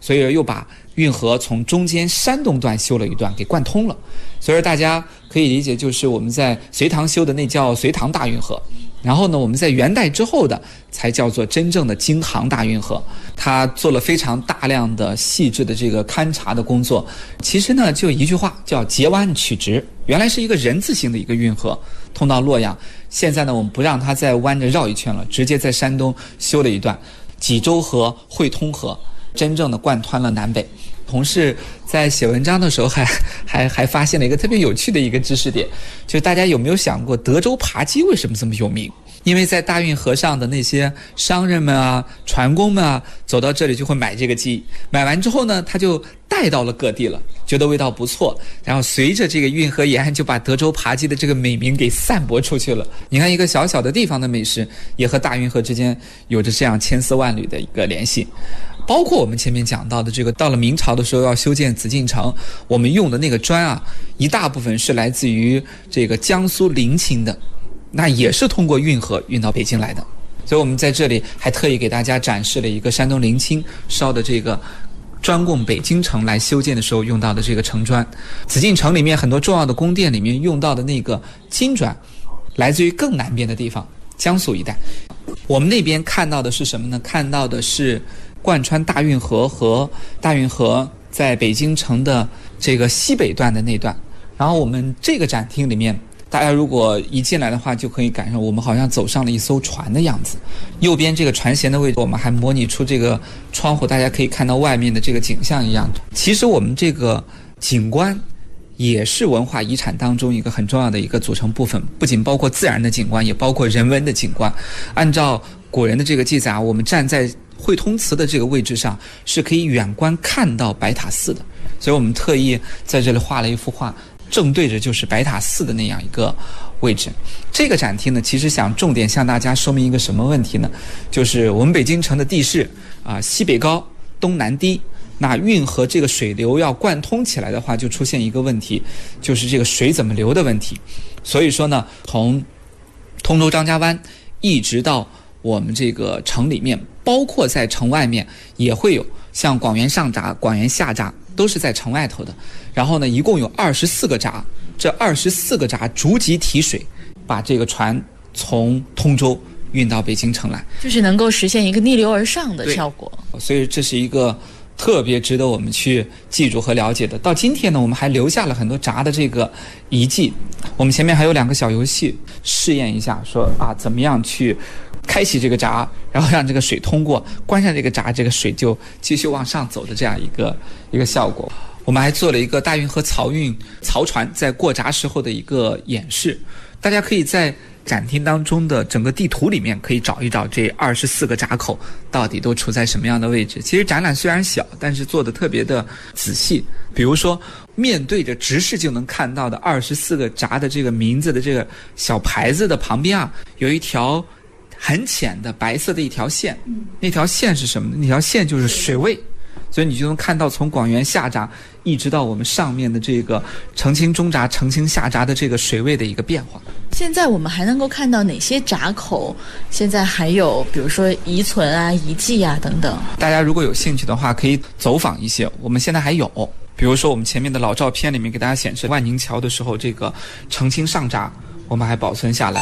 所以又把运河从中间山东段修了一段给贯通了。所以大家可以理解，就是我们在隋唐修的那叫隋唐大运河，然后呢我们在元代之后的才叫做真正的京杭大运河。它做了非常大量的细致的这个勘察的工作。其实呢就一句话叫截弯取直，原来是一个人字形的一个运河通到洛阳，现在呢我们不让它再弯着绕一圈了，直接在山东修了一段济州河汇通河，真正的贯穿了南北。同事在写文章的时候还发现了一个特别有趣的一个知识点，就是大家有没有想过德州扒鸡为什么这么有名？因为在大运河上的那些商人们啊、船工们啊，走到这里就会买这个鸡，买完之后呢，他就带到了各地了，觉得味道不错，然后随着这个运河沿岸就把德州扒鸡的这个美名给散播出去了。你看一个小小的地方的美食，也和大运河之间有着这样千丝万缕的一个联系。包括我们前面讲到的这个，到了明朝的时候要修建紫禁城，我们用的那个砖啊，一大部分是来自于这个江苏临清的，那也是通过运河运到北京来的。所以我们在这里还特意给大家展示了一个山东临清烧的这个专供北京城来修建的时候用到的这个城砖。紫禁城里面很多重要的宫殿里面用到的那个金砖，来自于更南边的地方，江苏一带。我们那边看到的是什么呢？看到的是贯穿大运河和大运河在北京城的这个西北段的那段。然后我们这个展厅里面，大家如果一进来的话，就可以感受我们好像走上了一艘船的样子。右边这个船舷的位置，我们还模拟出这个窗户，大家可以看到外面的这个景象一样。其实我们这个景观也是文化遗产当中一个很重要的一个组成部分，不仅包括自然的景观，也包括人文的景观。按照古人的这个记载啊，我们站在汇通祠的这个位置上是可以远观看到白塔寺的，所以我们特意在这里画了一幅画，正对着就是白塔寺的那样一个位置。这个展厅呢，其实想重点向大家说明一个什么问题呢？就是我们北京城的地势啊，西北高，东南低。那运河这个水流要贯通起来的话，就出现一个问题，就是这个水怎么流的问题。所以说呢，从通州张家湾一直到我们这个城里面，包括在城外面也会有像广元上闸、广元下闸，都是在城外头的。然后呢，一共有24个闸，这24个闸逐级提水，把这个船从通州运到北京城来， 就是能够实现一个逆流而上的效果。 所以这是一个特别值得我们去记住和了解的。到今天呢，我们还留下了很多闸的这个遗迹。我们前面还有2个小游戏，试验一下，说啊怎么样去开启这个闸，然后让这个水通过，关上这个闸，这个水就继续往上走的这样一个效果。我们还做了一个大运河漕运漕船在过闸时候的一个演示，大家可以在展厅当中的整个地图里面可以找一找这24个闸口到底都处在什么样的位置。其实展览虽然小，但是做的特别的仔细。比如说面对着直视就能看到的24个闸的这个名字的这个小牌子的旁边啊，有一条很浅的白色的一条线，那条线是什么呢？那条线就是水位。所以你就能看到从广元下闸一直到我们上面的这个澄清中闸、澄清下闸的这个水位的一个变化。 现在我们还能够看到哪些闸口现在还有比如说遗存啊、遗迹啊等等？ 大家如果有兴趣的话可以走访一些，我们现在还有，比如说我们前面的老照片里面给大家显示万宁桥的时候，这个澄清上闸我们还保存下来。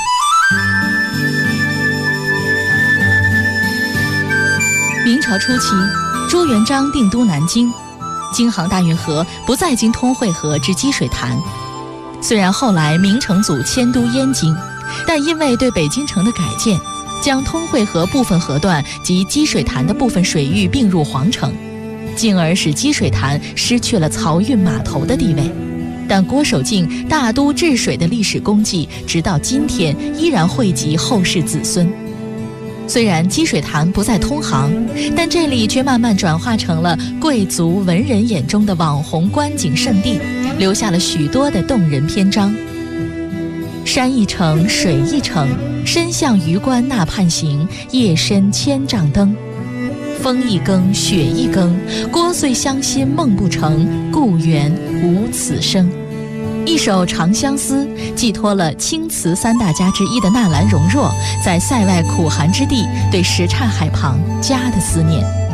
明朝初期，朱元璋定都南京，京杭大运河不再经通惠河至积水潭。虽然后来明成祖迁都燕京，但因为对北京城的改建，将通惠河部分河段及积水潭的部分水域并入皇城，进而使积水潭失去了漕运码头的地位。但郭守敬大都治水的历史功绩，直到今天依然惠及后世子孙。虽然积水潭不再通航，但这里却慢慢转化成了贵族文人眼中的网红观景胜地，留下了许多的动人篇章。山一程，水一程，身向榆关那畔行，夜深千丈灯。风一更，雪一更，聒碎乡心梦不成，故园无此声。一首《长相思》寄托了青瓷3大家之一的纳兰容若在塞外苦寒之地对什刹海旁家的思念。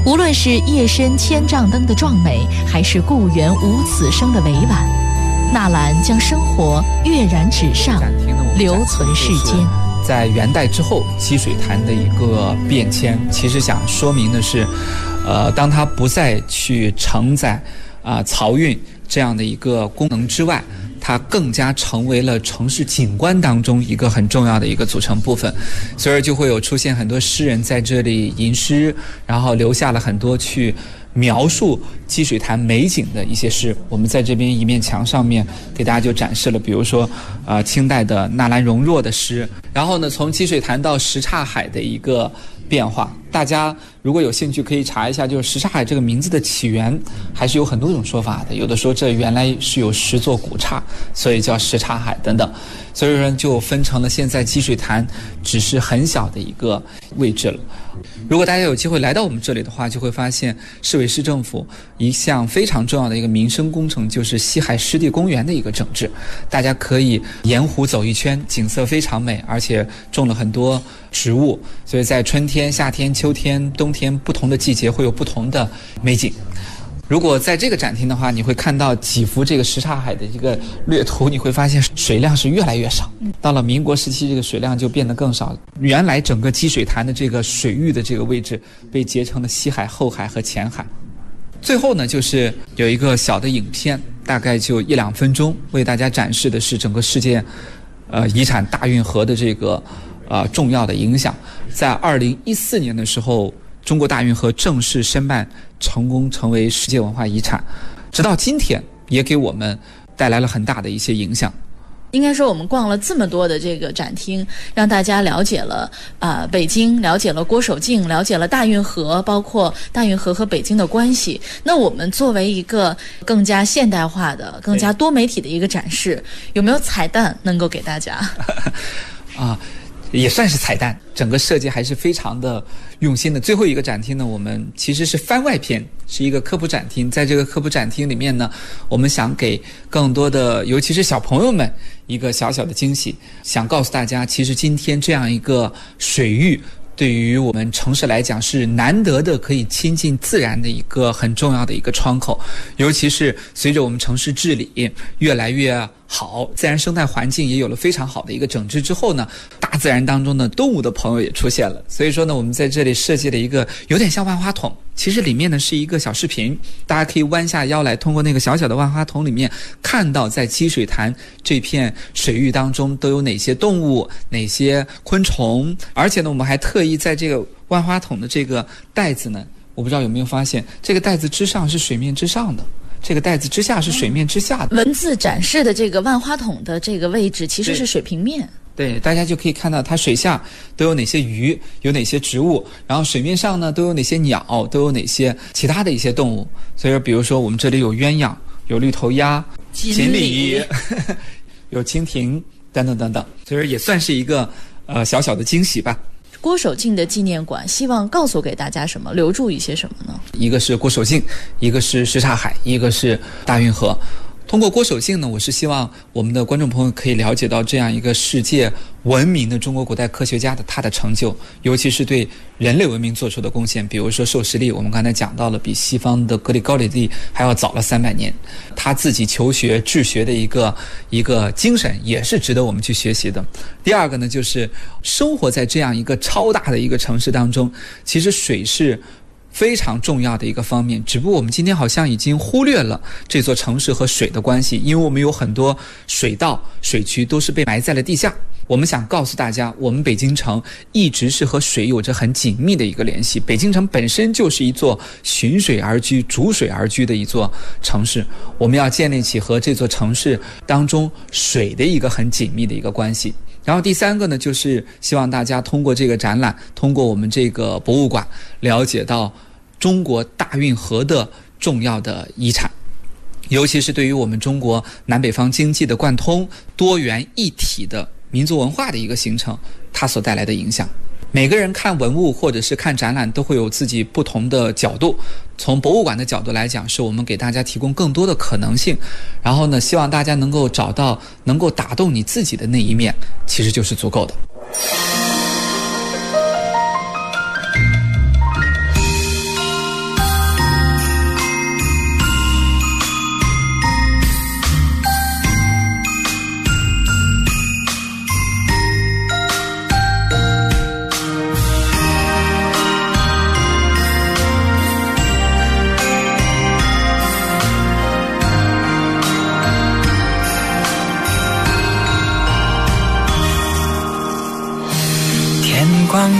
无论是夜深千丈灯的壮美，还是故园无此声的委婉，纳兰将生活跃然纸上，留存世间。 在元代之后，积水潭的一个变迁，其实想说明的是，当它不再去承载漕运这样的一个功能之外，它更加成为了城市景观当中一个很重要的一个组成部分，所以就会有出现很多诗人在这里吟诗，然后留下了很多去描述积水潭美景的一些诗。我们在这边一面墙上面给大家就展示了，比如说清代的纳兰容若的诗，然后呢从积水潭到什刹海的一个变化。大家如果有兴趣可以查一下，就是什刹海这个名字的起源还是有很多种说法的，有的说这原来是有10座古刹，所以叫什刹海等等，所以说就分成了现在积水潭只是很小的一个位置了。如果大家有机会来到我们这里的话，就会发现市委市政府一项非常重要的一个民生工程，就是西海湿地公园的一个整治。大家可以沿湖走一圈，景色非常美，而且种了很多植物，所以在春天、夏天、秋天、冬天不同的季节会有不同的美景。如果在这个展厅的话，你会看到几幅这个什刹海的一个略图，你会发现水量是越来越少。到了民国时期，这个水量就变得更少。原来整个积水潭的这个水域的这个位置被截成了西海、后海和前海。最后呢，就是有一个小的影片，大概就1-2分钟，为大家展示的是整个世界遗产大运河的这个重要的影响。在2014年的时候，中国大运河正式申办成功成为世界文化遗产，直到今天也给我们带来了很大的一些影响。 应该说我们逛了这么多的这个展厅，让大家了解了北京，了解了郭守敬，了解了大运河，包括大运河和北京的关系。那我们作为一个更加现代化的、更加多媒体的一个展示，有没有彩蛋能够给大家？ 也算是彩蛋，整个设计还是非常的用心的。最后一个展厅呢，我们其实是番外篇，是一个科普展厅。在这个科普展厅里面呢，我们想给更多的尤其是小朋友们一个小小的惊喜，想告诉大家，其实今天这样一个水域对于我们城市来讲是难得的可以亲近自然的一个很重要的一个窗口。尤其是随着我们城市治理越来越好，自然生态环境也有了非常好的一个整治之后呢，大自然当中的动物的朋友也出现了。所以说呢，我们在这里设计了一个有点像万花筒，其实里面呢是一个小视频，大家可以弯下腰来，通过那个小小的万花筒里面看到在积水潭这片水域当中都有哪些动物、哪些昆虫。而且呢，我们还特意在这个万花筒的这个带子呢，我不知道有没有发现，这个带子之上是水面之上的，这个带子之下是水面之下的。 文字展示的这个万花筒的这个位置其实是水平面。 对，大家就可以看到它水下都有哪些鱼，有哪些植物，然后水面上呢都有哪些鸟，都有哪些其他的一些动物。所以说比如说我们这里有鸳鸯，有绿头鸭、锦鲤有蜻蜓等等等等，所以说也算是一个小小的惊喜吧。 郭守敬的纪念馆希望告诉给大家什么，留住一些什么呢？ 一个是郭守敬，一个是什刹海，一个是大运河。通过郭守敬呢，我是希望我们的观众朋友可以了解到这样一个世界闻名的中国古代科学家的他的成就，尤其是对人类文明做出的贡献。比如说授时历，我们刚才讲到了，比西方的格里高利历还要早了300年。他自己求学治学的一个精神也是值得我们去学习的。第二个呢，就是生活在这样一个超大的一个城市当中，其实水是非常重要的一个方面，只不过我们今天好像已经忽略了这座城市和水的关系，因为我们有很多水道、水渠都是被埋在了地下。我们想告诉大家，我们北京城一直是和水有着很紧密的一个联系。北京城本身就是一座循水而居、逐水而居的一座城市，我们要建立起和这座城市当中水的一个很紧密的一个关系。然后第三个呢，就是希望大家通过这个展览，通过我们这个博物馆，了解到中国大运河的重要的遗产，尤其是对于我们中国南北方经济的贯通、多元一体的民族文化的一个形成，它所带来的影响。每个人看文物或者是看展览都会有自己不同的角度，从博物馆的角度来讲，是我们给大家提供更多的可能性，然后呢，希望大家能够找到能够打动你自己的那一面，其实就是足够的。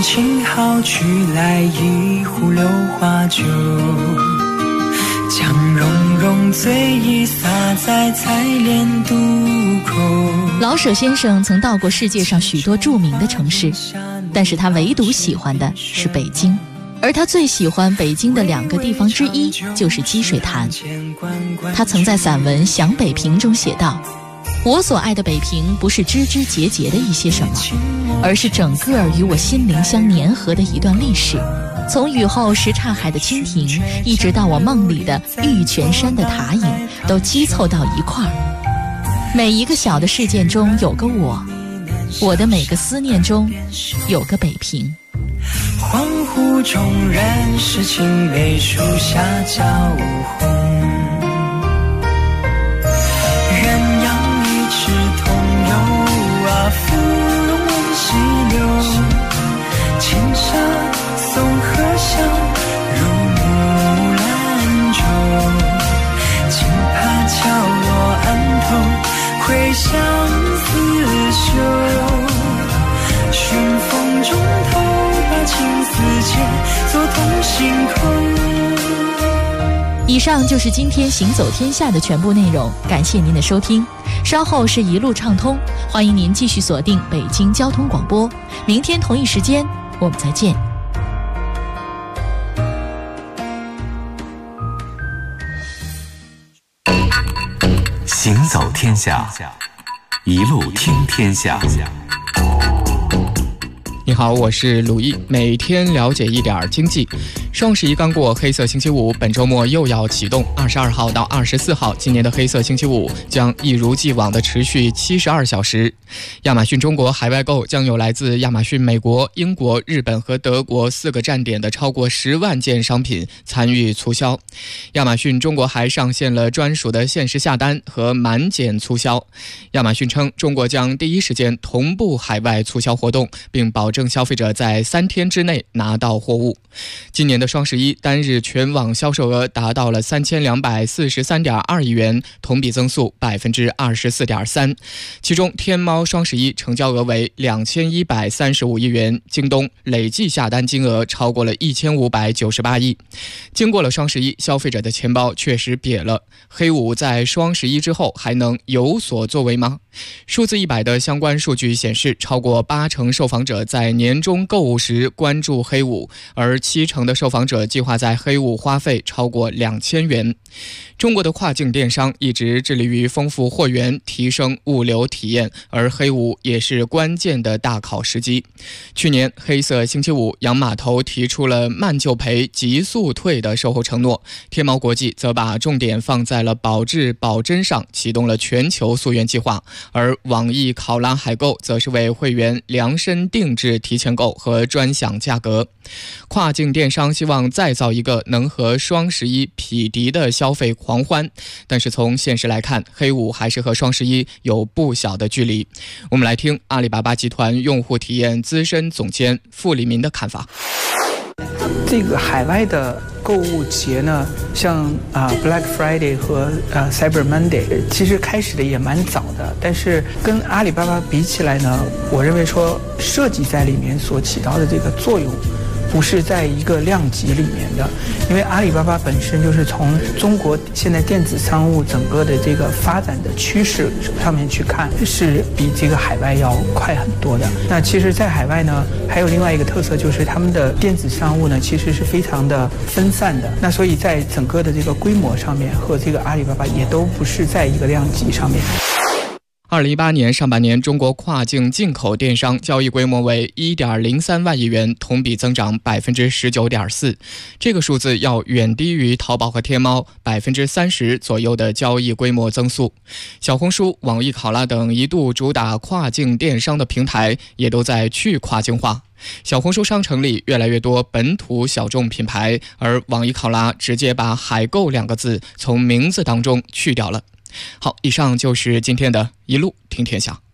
请好，取来一壶榴花酒，将融融醉意洒在采莲渡口。 老舍先生曾到过世界上许多著名的城市，但是他唯独喜欢的是北京。而他最喜欢北京的2个地方之一就是积水潭。他曾在散文《想北平》中写道，我所爱的北平不是枝枝节节的一些什么，而是整个与我心灵相粘合的一段历史，从雨后什刹海的蜻蜓，一直到我梦里的玉泉山的塔影，都积凑到一块儿。每一个小的事件中有个我的每个思念中有个北平。 恍惚中认识青梅树下交红，鸳鸯一池同游啊，芙蓉温溪流，青纱送荷香入木兰舟，轻怕桥落岸头会相思羞，寻风中头情丝结，做同心口。 以上就是今天行走天下的全部内容，感谢您的收听。稍后是一路畅通，欢迎您继续锁定北京交通广播。明天同一时间我们再见。 行走天下，一路听天下。 你好，我是鲁毅，每天了解一点经济。双11刚过，黑色星期五本周末又要启动。22号到24号，今年的黑色星期五将一如既往的持续72小时。亚马逊中国海外购将有来自亚马逊美国、英国、日本和德国4个站点的超过10万件商品参与促销。亚马逊中国还上线了专属的限时下单和满减促销。亚马逊称，中国将第一时间同步海外促销活动，并保证消费者在3天之内拿到货物。今年的双11单日全网销售额达到了3243.2亿元，同比增速24.3%。其中天猫双11成交额为2135亿元，京东累计下单金额超过了1598亿。经过了双11，消费者的钱包确实瘪了。黑五在双11之后还能有所作为吗？数字100的相关数据显示，超过80%受访者在年终购物时关注黑五，而70%的受访者计划在黑五花费超过2000元。中国的跨境电商一直致力于丰富货源，提升物流体验，而黑五也是关键的大考时机。去年黑色星期五，洋码头提出了慢就赔、急速退的售后承诺，天猫国际则把重点放在了保质保真上，启动了全球溯源计划，而网易考拉海购则是为会员量身定制提前购和专享价格。跨境电商希望再造一个能和双11匹敌的消费狂欢，但是从现实来看，黑五还是和双11有不小的距离。我们来听阿里巴巴集团用户体验资深总监傅立民的看法。 这个海外的购物节呢，像Black Friday 和Cyber Monday， 其实开始的也蛮早的，但是跟阿里巴巴比起来呢，我认为说设计在里面所起到的这个作用，不是在一个量级里面的，因为阿里巴巴本身就是从中国现在电子商务整个的这个发展的趋势上面去看，是比这个海外要快很多的。那其实在海外呢，还有另外一个特色，就是他们的电子商务呢其实是非常的分散的，那所以在整个的这个规模上面和这个阿里巴巴也都不是在一个量级上面。 2018年上半年，中国跨境进口电商交易规模为 1.03 万亿元，同比增长 19.4%。这个数字要远低于淘宝和天猫 30% 左右的交易规模增速。小红书、网易考拉等一度主打跨境电商的平台，也都在去跨境化。小红书商城里越来越多本土小众品牌，而网易考拉直接把海购2个字从名字当中去掉了。好，以上就是今天的一路听天下。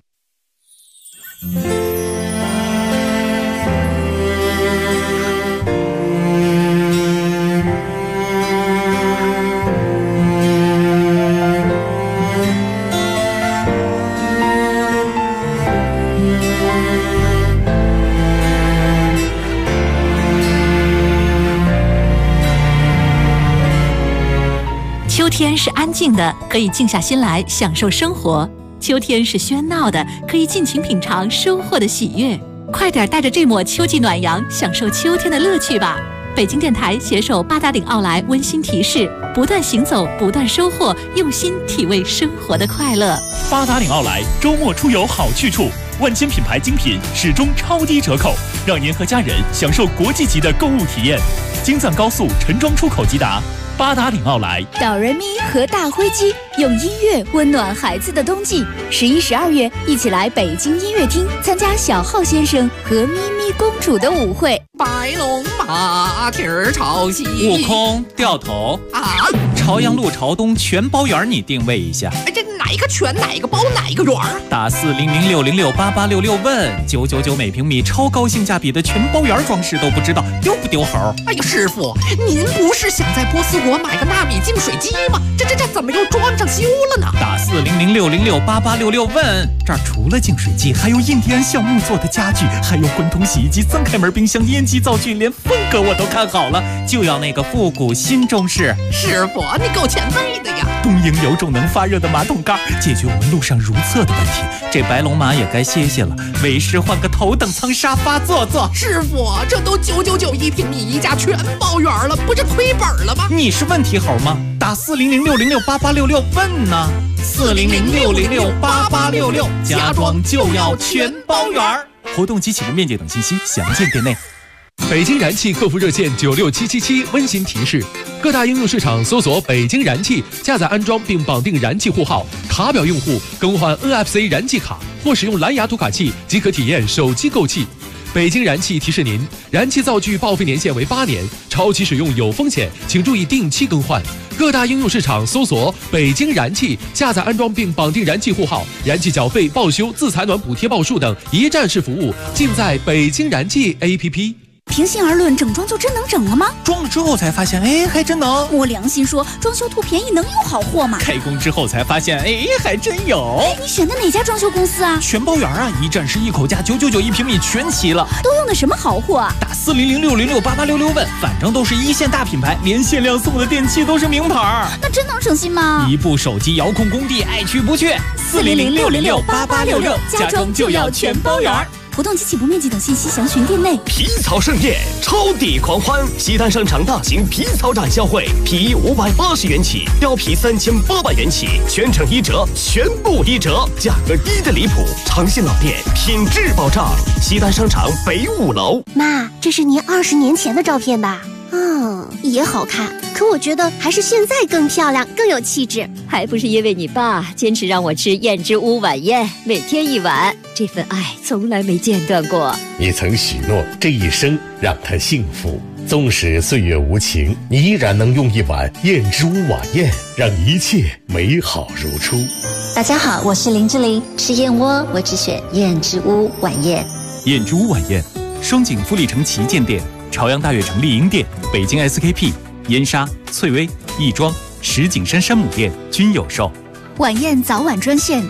安静的，可以静下心来享受生活；秋天是喧闹的，可以尽情品尝收获的喜悦。快点带着这抹秋季暖阳，享受秋天的乐趣吧！北京电台携手八达岭奥莱温馨提示：不断行走，不断收获，用心体味生活的快乐。 八达岭奥莱周末出游好去处，万千品牌精品始终超低折扣，让您和家人享受国际级的购物体验。京藏高速陈庄出口即达。八达岭奥莱， 哆瑞咪和大灰鸡用音乐温暖孩子的冬季。11、12月，一起来北京音乐厅参加小浩先生和咪咪公主的舞会。 白龙马蹄儿朝西， 悟空掉头啊！ 朝阳路朝东全包圆，你定位一下。 哎，这哪个全哪个包哪个圆？ 打400606886问999每平米，超高性价比的全包圆装饰都不知道丢不丢猴？ 哎呦，师傅，您不是想在波斯国买个纳米净水机吗？这怎么又装上修了呢？ 打400606886问，这儿除了净水机，还有印第安橡木做的家具，还有混通洗衣机、3开门冰箱、烟机、灶具，连风格我都看好了，就要那个复古新中式。 师傅，你够前卫的呀！ 东营有种能发热的马桶盖，解决我们路上如厕的问题。这白龙马也该歇歇了，为师换个头等舱沙发坐坐。 师傅，这都999一平米，一家全包圆了，不是亏本了吗？ 你是问题猴吗？打400606886问呢，400606886，家装就要全包圆。活动及启动面积等信息详见店内。 北京燃气客服热线96777温馨提示：各大应用市场搜索北京燃气，下载安装并绑定燃气户号，卡表用户更换 NFC 燃气卡或使用蓝牙读卡器即可体验手机购气。北京燃气提示您，燃气灶具报废年限为8年，超期使用有风险，请注意定期更换。各大应用市场搜索北京燃气，下载安装并绑定燃气户号，燃气缴费、报修、自采暖补贴报数等一站式服务尽在北京燃气 APP。 平心而论，整装就真能整了吗？ 装了之后才发现，哎，还真能。 摸良心说，装修图便宜能有好货吗？ 开工之后才发现，哎，还真有。 你选的哪家装修公司啊？ 全包圆啊，一站式一口价，999一平米全齐了。 都用的什么好货啊？ 打400606886问，反正都是一线大品牌，连限量送的电器都是名牌。 那真能省心吗？ 一部手机遥控工地，爱去不去。 400606886，家装就要全包圆。活动及起步面积等信息详询店内。 皮草盛宴，超抵狂欢！西单商场大型皮草展销会，皮衣580元起，貂皮3800元起，全程1折，全部1折，价格低得离谱，诚信老店，品质保障。西单商场北5楼。 妈，这是您20年前的照片吧？也好看，可我觉得还是现在更漂亮，更有气质。 还不是因为你爸坚持让我吃燕之屋晚宴，每天1碗，这份爱从来没间断过。 你曾许诺这一生让他幸福，纵使岁月无情，你依然能用1碗燕之屋晚宴让一切美好如初。 大家好，我是林志玲，吃燕窝我只选燕之屋晚宴。 燕之屋晚宴，双井富力城旗舰店、朝阳大悦城丽婴店、北京 SKP、燕莎、翠微、亦庄、石景山山姆店均有售。 晚宴早晚专线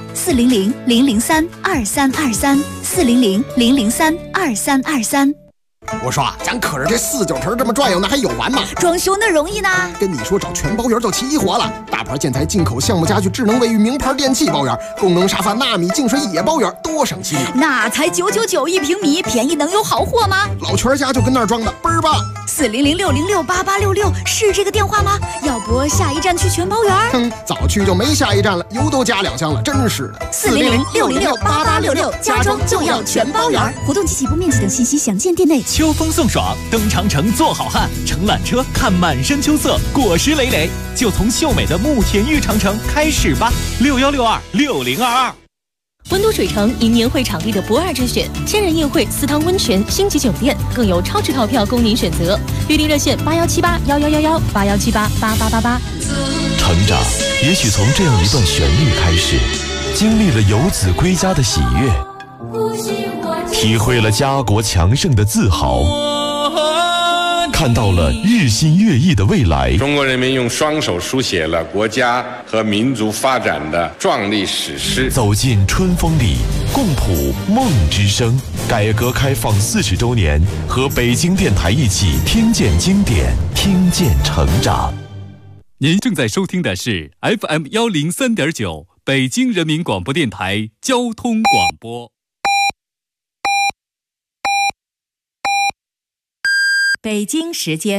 400-003-2323，400-003-2323。 我说咱可是这4、9成这么转悠，那还有完吗？ 装修那容易呢。 跟你说找全包圆就齐活了，大牌建材、进口橡木家具、智能卫浴、名牌电器包圆，功能沙发、纳米净水也包圆，多省心啊！ 那才999一平米，便宜能有好货吗？ 老全家就跟那儿装的，倍儿棒。 400606886是这个电话吗？要不下一站去全包圆？ 早去就没下一站了，油都加2箱了，真是的。 400606886，家装就要全包圆。活动及起步面积等信息详见店内。 秋风送爽，登长城做好汉，乘缆车看满山秋色，果实累累，就从秀美的慕田峪长城开始吧。61626022。 温都水城迎年会场地的不二之选，千人宴会、私汤温泉、星级酒店，更有超值套票供您选择。预订热线81781111，8178888888。 成长也许从这样一段旋律开始，经历了游子归家的喜悦，体会了家国强盛的自豪，看到了日新月异的未来。 中国人民用双手书写了国家和民族发展的壮丽史诗。 走进春风里，共谱梦之声。改革开放40周年，和北京电台一起听见经典，听见成长。 您正在收听的是 FM103.9北京人民广播电台交通广播。 北京时间